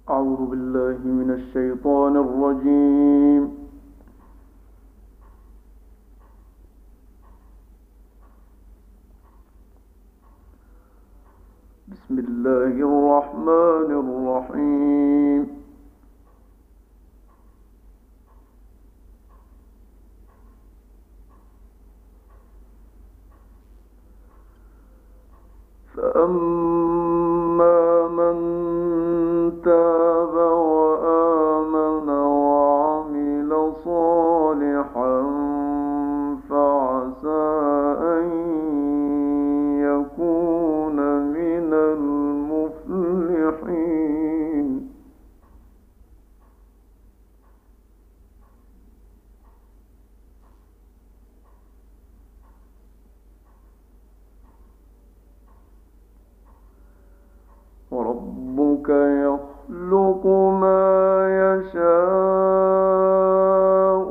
أعوذ بالله من الشيطان الرجيم. بسم الله الرحمن الرحيم. فأما من تاب وآمن وعمل صالحا فعسى أن يكون من المفلحين. وربك يخلق ما يشاء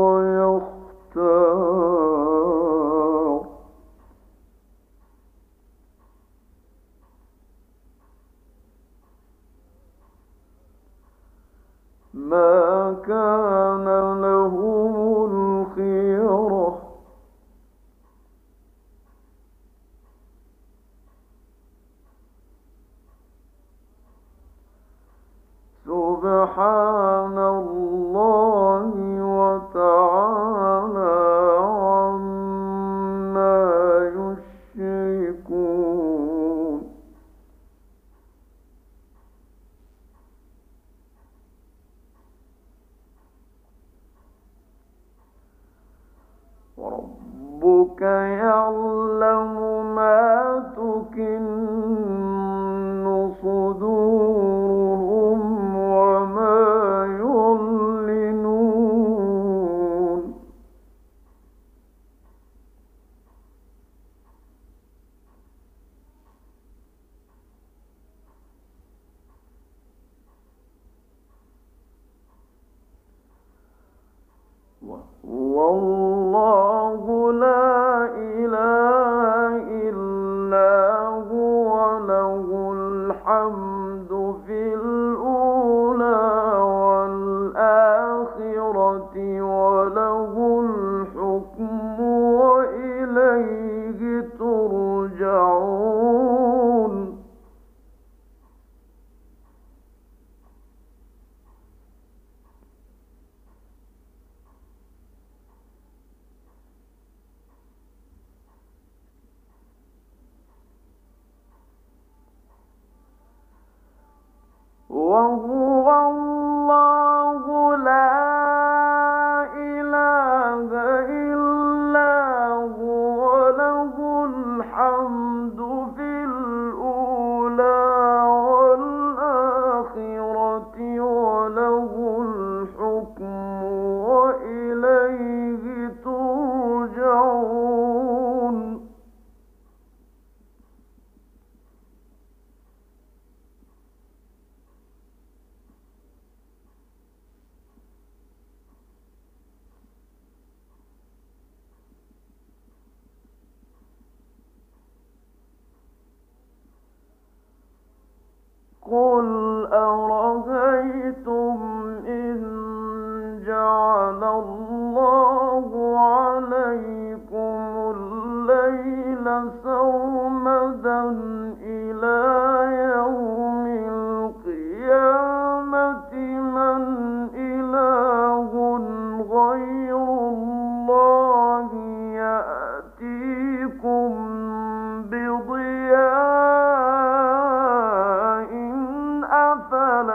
ويختار. ما كان لهم الخيرة. سبحان الله وتعالى عما يشركون. وربك يعلم ما تكن صدورهم وما يعلنون. وهو الله لا إله إلا هو له الحمد في الأولى والآخرة وله الحكم وإليه ترجعون. وهو الله لا إله إلا هو له الحمد في الأولى والآخرة وله الحكم وإليه ترجعون. قل أرأيتم إن جعل الله عليكم الليل سرمدا إلى يوم القيامة من إله غير الله يأتيكم بضياء أفلا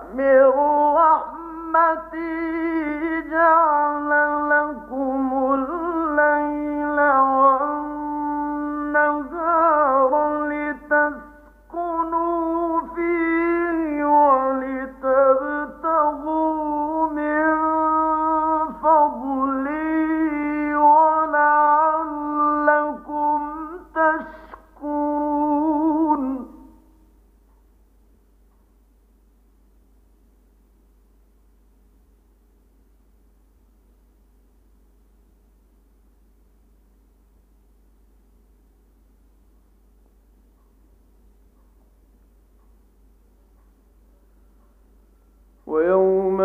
من رحمته جعل لكم الليل والنهار لتسكنوا فيه ولتبتغوا من فضله ولعلكم تشكرون ويوم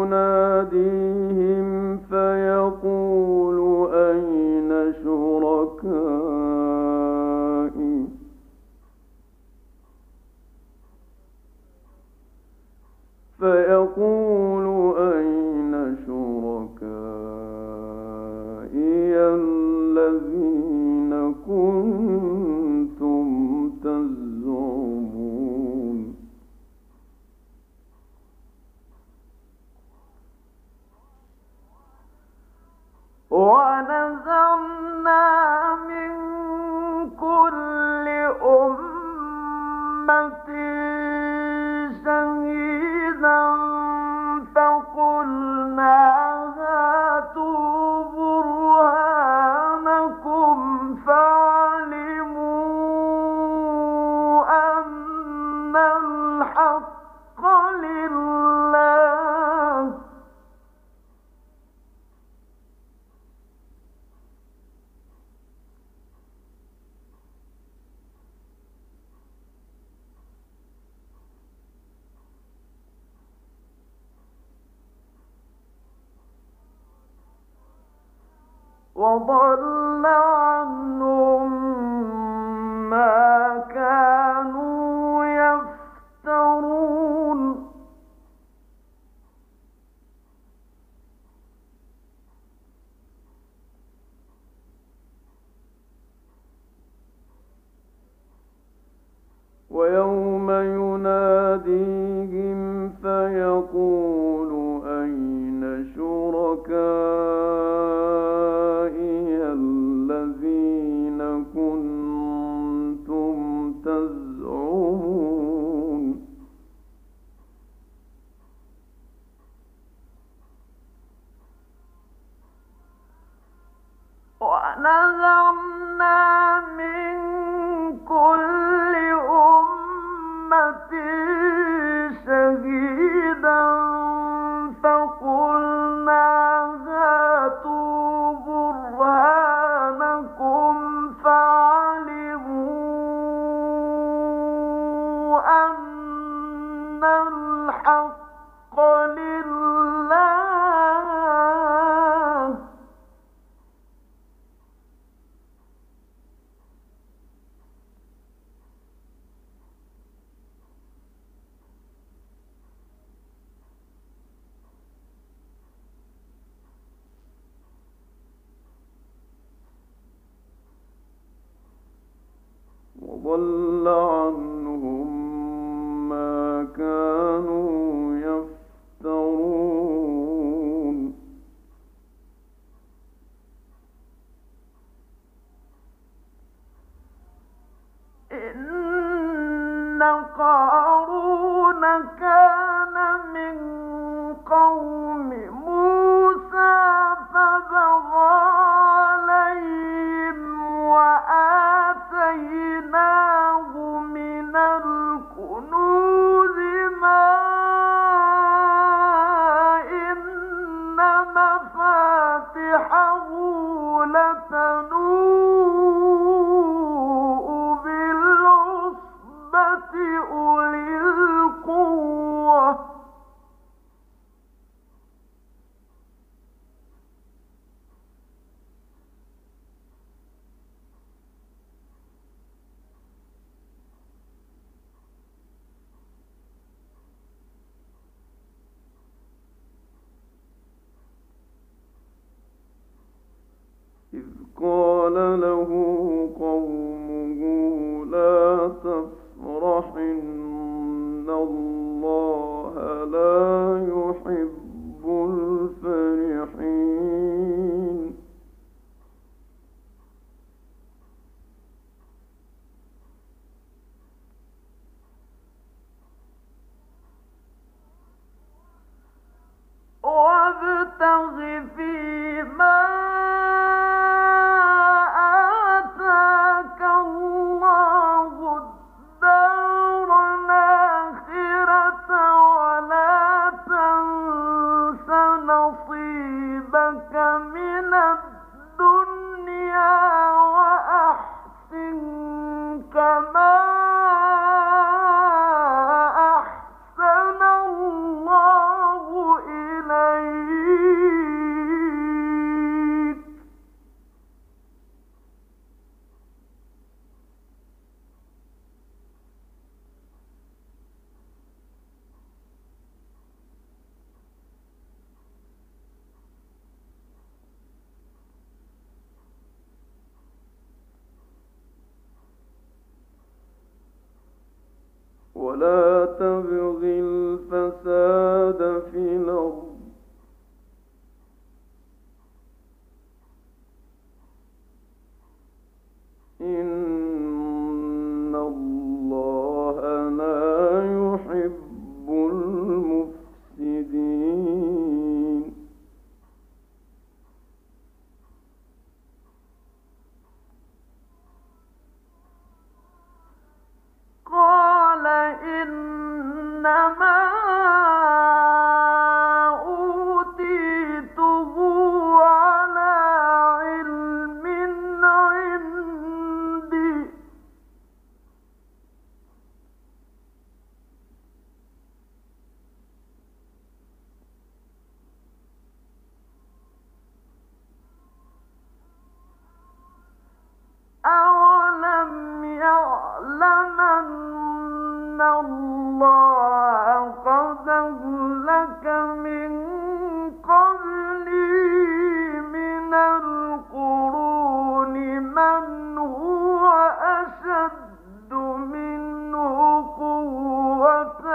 يناديهم فيقول أين شركائي الذين كنتم تزعمون ونزعنا من كل أمة شهيدا فقلنا هاتوا برهانكم فعلموا أن الحق لله وضل عنهم ما كانوا يفترون ويوم يناديهم فيقول أين شركائي الذين كنتم تزعمون ونزعنا من كل أمة شهيدا فقلنا هاتوا برهانكم فعلموا أن الحق لله وضل عنهم ما كانوا يفترون إن قارون كان من قوم موسى فبغى عليهم وآتيناه من الكنوز ما إن مفاتحه لتنوء بالعصبة أولي القوة إذ قال له قومه لا تفرح إن الله لا ولا تبغ الفساد في الأرض إن الله لا يحب المفسدين قال إنما أوتيته على علم عندي أولم يعلم أن الله قد أهلك من قبله من القرون من هو أشد منه قوة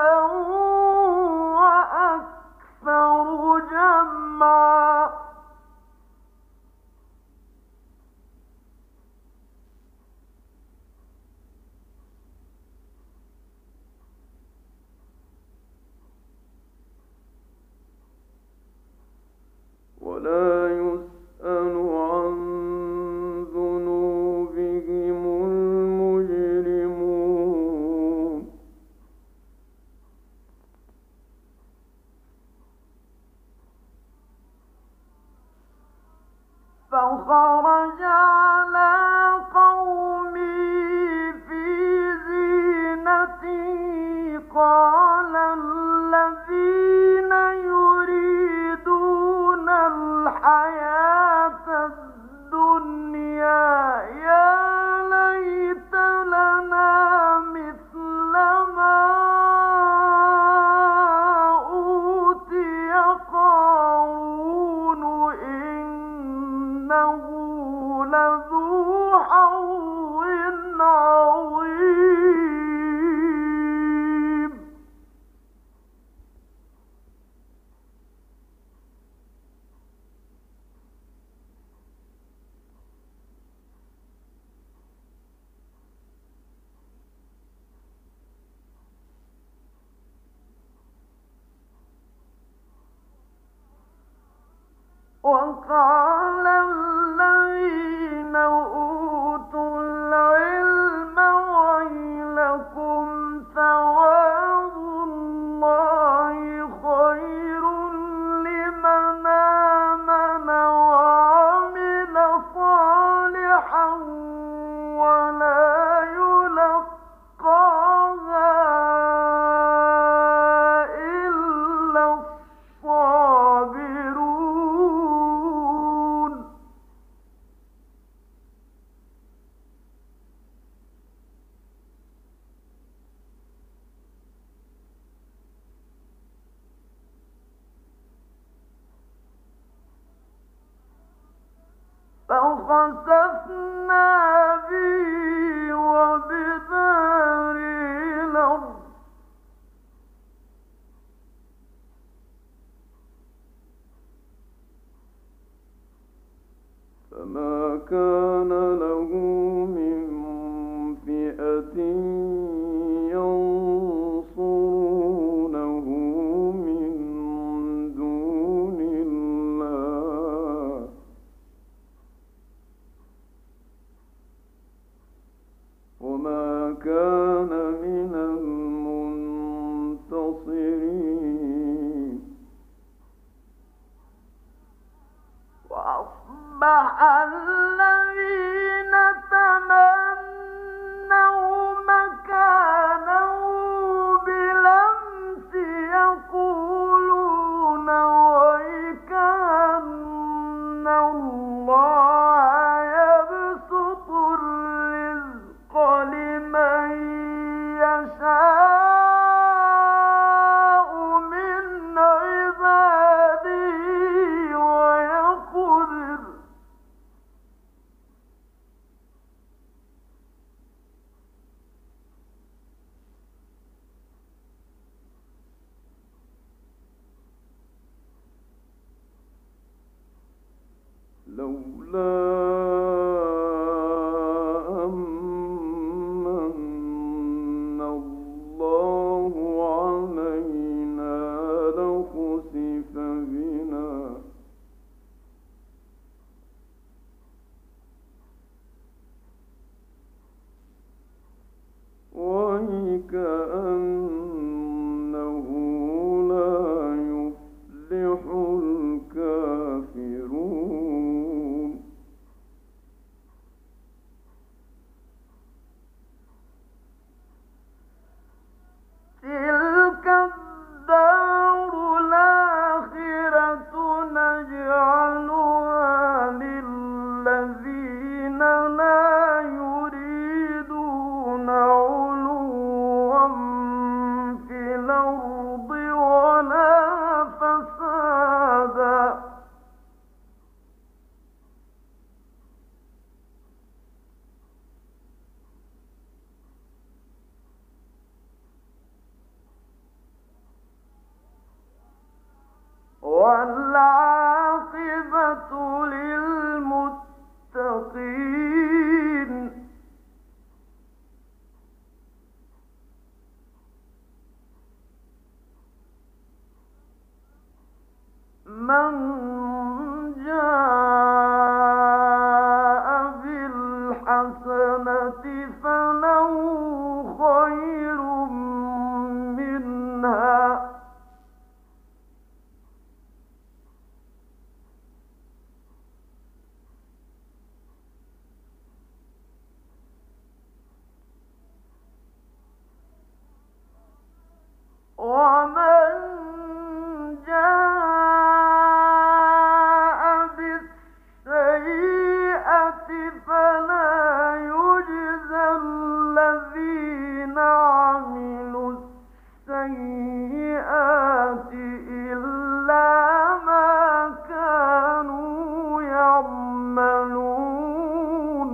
وأكثر جمعا ولا يسأل عن ذنوبهم المجرمون فخرج على قومه في زينته قال الذين يريدون الحياة الدنيا يا ليت لنا مثل ما أوتي قارون إنه لذو حظ عظيم وقال الذين أوتوا العلم ويلكم ثواب الله خير لمن آمن وعمل صالحا ولا يلقاها إلا الصابرون فخسفنا به وبداره الأرض فما كان له من فئة ينصرونه من دون الله وما كان من المنتصرين وأصبح الذين تمنوا مكانه بالأمس يقولون ويكأن الله يبسط الرزق لمن يشاء من عباده ويقدر والعاقبة للمتقين. من جاء بالحسنة فله خير منها ومن جاء بالسيئة فلا يجزى الذين عملوا السيئات إلا ما كانوا يعملون.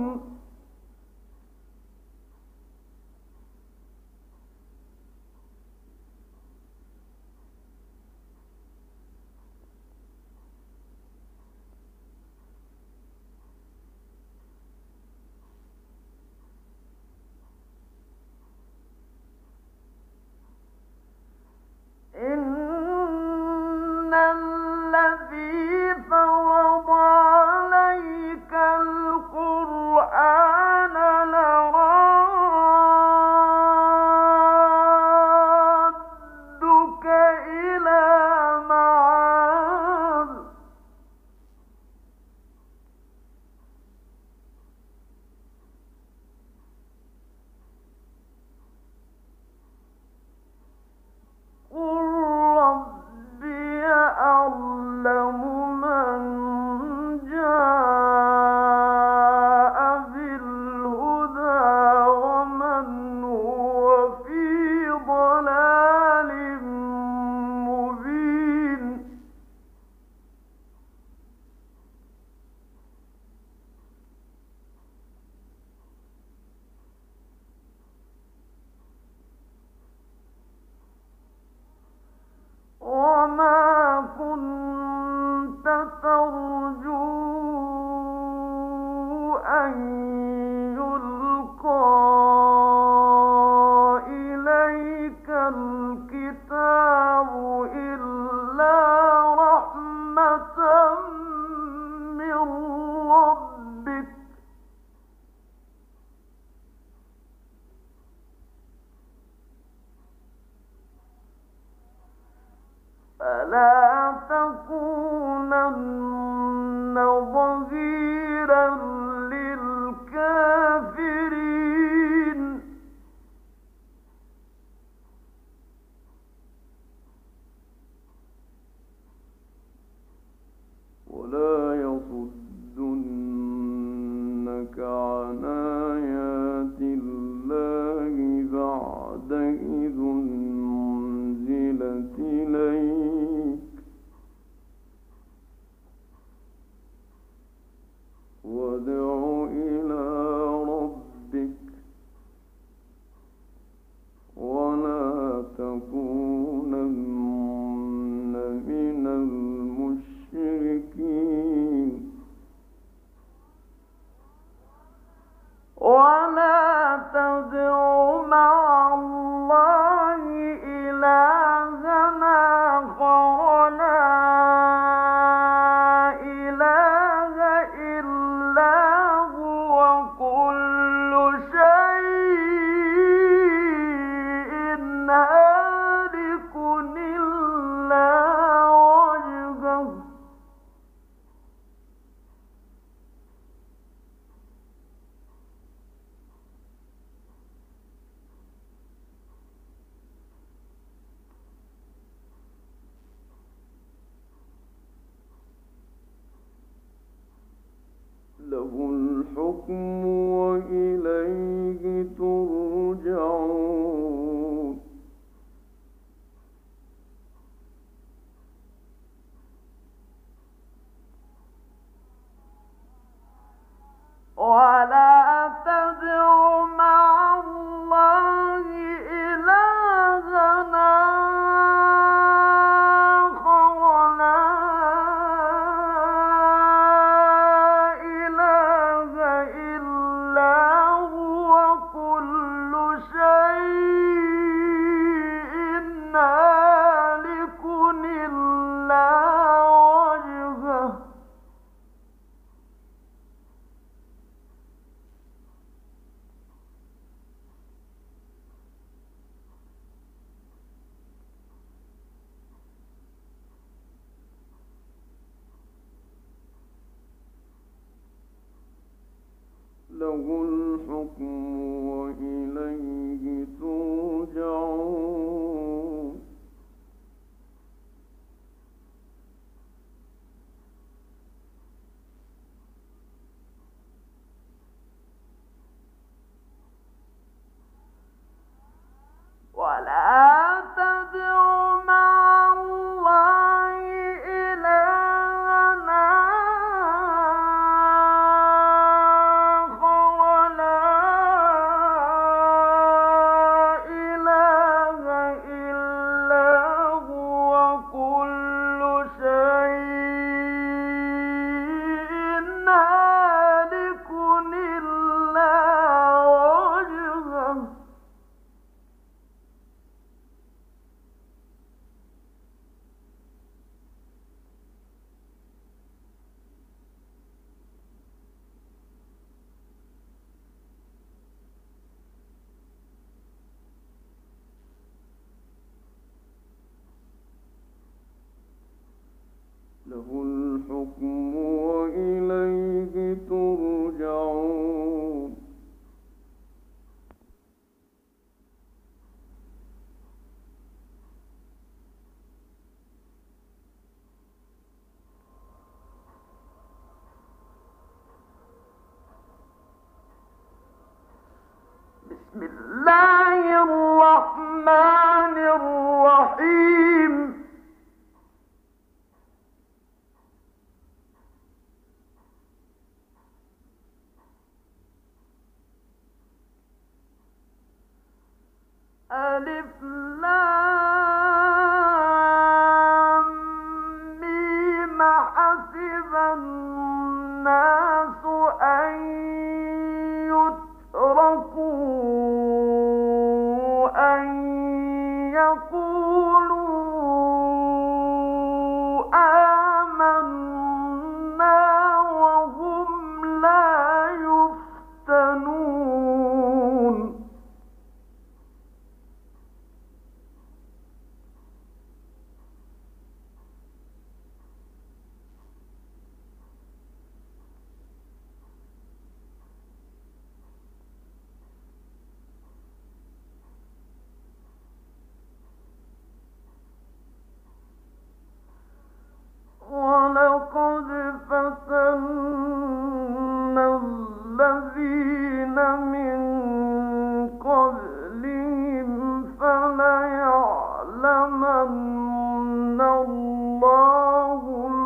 إن الذي فرض عليك القرآن لرادك إلى معاد قل ربي أعلم من جاء بالهدى ومن هو في ضلال مبين. وما كنت ترجو أن يلقى إليك الكتاب إلا رحمة من ربك فلا تكونن ظهيرا للكافرين. ولا يصدنك عن آيات الله بعد إذ أنزلت إليك وادع إلى ربك ولا تكونن من المشركين. له الحكم وإليه ترجعون ولا تدع مع الله إلهنا آخر لا إله إلا هو كل شيء هالك إلا وجهه له الحكم وإليه ترجعون ولا تدع مع الله إلهنا آخر لا إله إلا هو كل شيء هالك إلا وجهه له الحكم وإليه ترجعون بسم الله الرحمن الرحيم ألف لام ميم حسب الناس أن يتركوا أن يقولوا آمنا وهم لا يفتنون ولقد فتنا الذين من قبلهم فليعلمن الله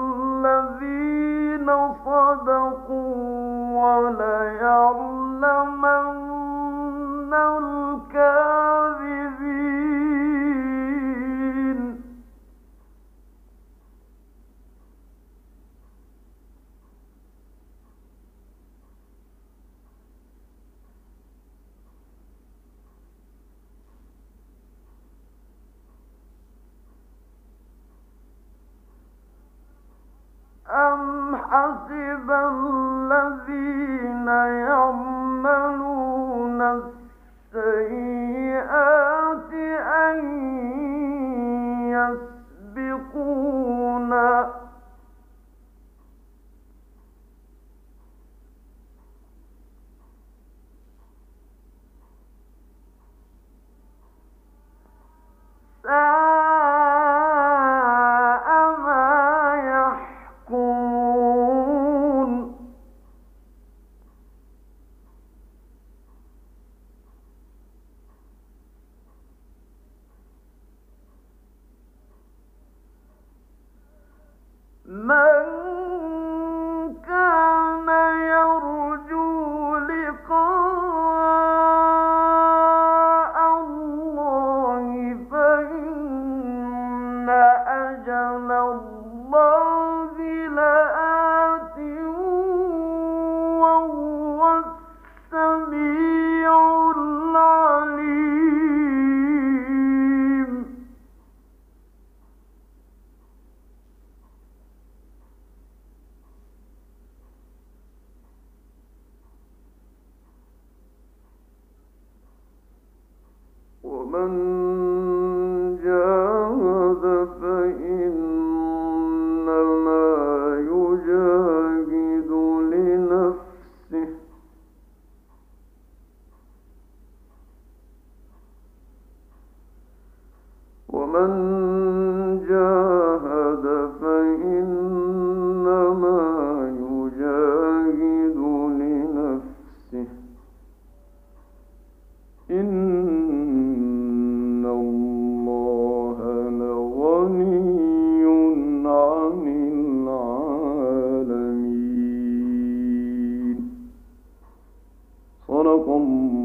الذين صدقوا وليعلمن الكاذبين أم حسب الذين يعملون السيئات أن يسبقونا ساء ما يحكمون ومن جاهد فإنما يجاهد لنفسه ومن جاهد فإنما يجاهد لنفسه إن الله لغني عن العالمين. صدق الله.